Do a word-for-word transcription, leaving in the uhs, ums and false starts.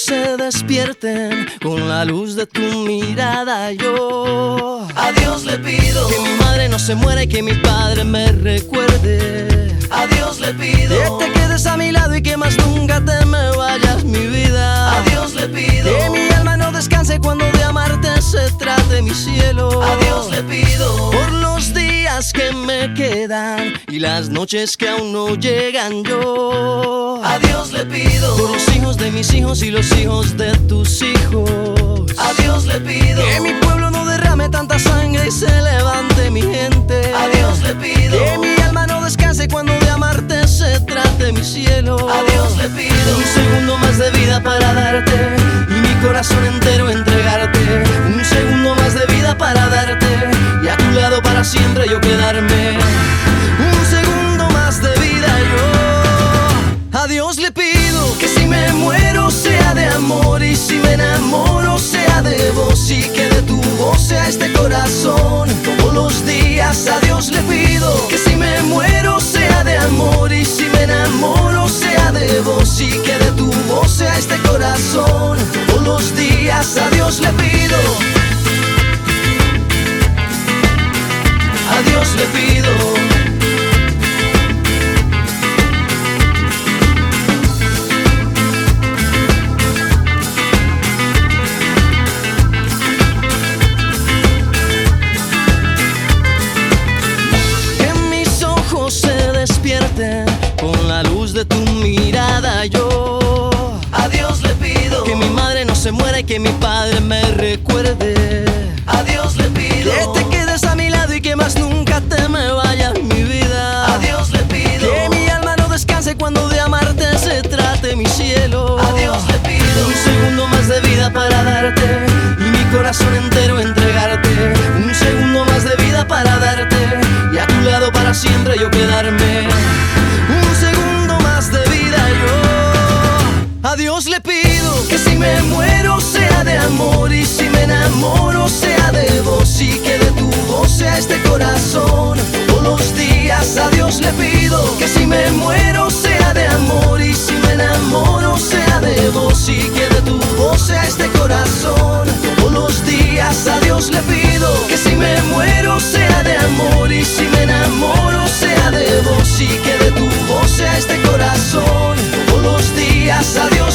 se despierten con la luz de tu mirada. Yo a Dios le pido que mi madre no se muera y que mi padre me recuerde. A Dios le pido que te quedes a mi lado y que más nunca te me vayas, mi vida. A Dios le pido que mi alma no descanse cuando de amarte se trate, mi cielo. A Dios le pido por los días que me quedan y las noches que aún no llegan. Yo a Dios le pido por los hijos de mis hijos y los hijos de tus hijos. A Dios le pido que mi pueblo no derrame tanta sangre y se levante mi gente. A Dios le pido que mi alma no descanse cuando de amarte se trate, mi cielo. A Dios le pido un segundo más de vida para darte y mi corazón entero entregarte. Un segundo más de vida para darte y a tu lado para siempre yo quedarme. Un segundo más de vida yo a Dios le pido que si me muero sea de amor y si me enamoro sea de vos y que de tu voz sea este corazón todos los días. A Dios le pido que si me muero sea de amor y si me enamoro sea de vos y que de tu voz sea este corazón todos los días. A Dios le pido, a Dios le pido. Con la luz de tu mirada yo a Dios le pido que mi madre no se muera y que mi padre me recuerde. A Dios le pido que te quedes a mi lado y que más nunca te me vayas, mi vida. A Dios le pido que mi alma no descanse cuando de amarte se trate, mi cielo. A Dios le pido un segundo más de vida para darte y mi corazón entero entregarte. Un segundo más de vida para darte y a tu lado para siempre yo quedarme. Un segundo más de vida yo a Dios le pido que si me muero sea de amor y si me enamoro sea de vos y que de tu voz sea este corazón todos los días. A Dios le pido que si me muero sea de amor y si me enamoro sea de vos y que de tu voz sea este corazón todos los días. A Dios le pido que si me muero sea de amor y si me enamoro sea de vos y que de tu voz sea este corazón todos los días. A Dios